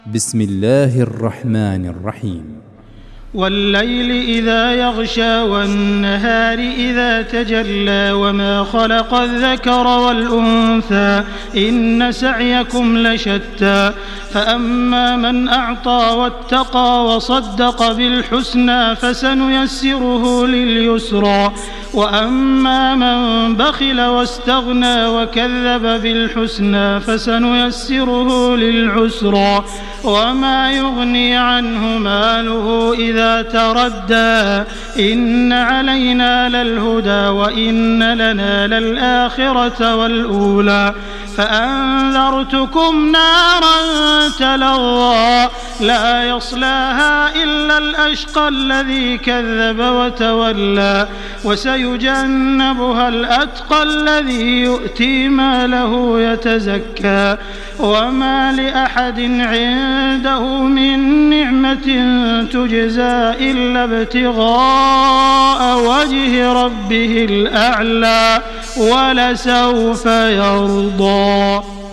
بسم الله الرحمن الرحيم. والليل إذا يغشى والنهار إذا تجلى وما خلق الذكر والأنثى إن سعيكم لشتى فأما من أعطى واتقى وصدق بالحسنى فسنيسره لليسرى وأما من بخل واستغنى وكذب بالحسنى فسنيسره للعسرى وما يغني عنه ماله إذا تردى إن علينا للهدى وإن لنا للآخرة والأولى فأنذرتكم نارا تلظى لا يصلاها إلا الأشقى الذي كذب وتولى وسيجنبها الأتقى الذي يؤتي ماله يتزكى وما لأحد عنده من نعمة تجزى إلا ابتغاء وجه ربه الأعلى ولسوف يرضى.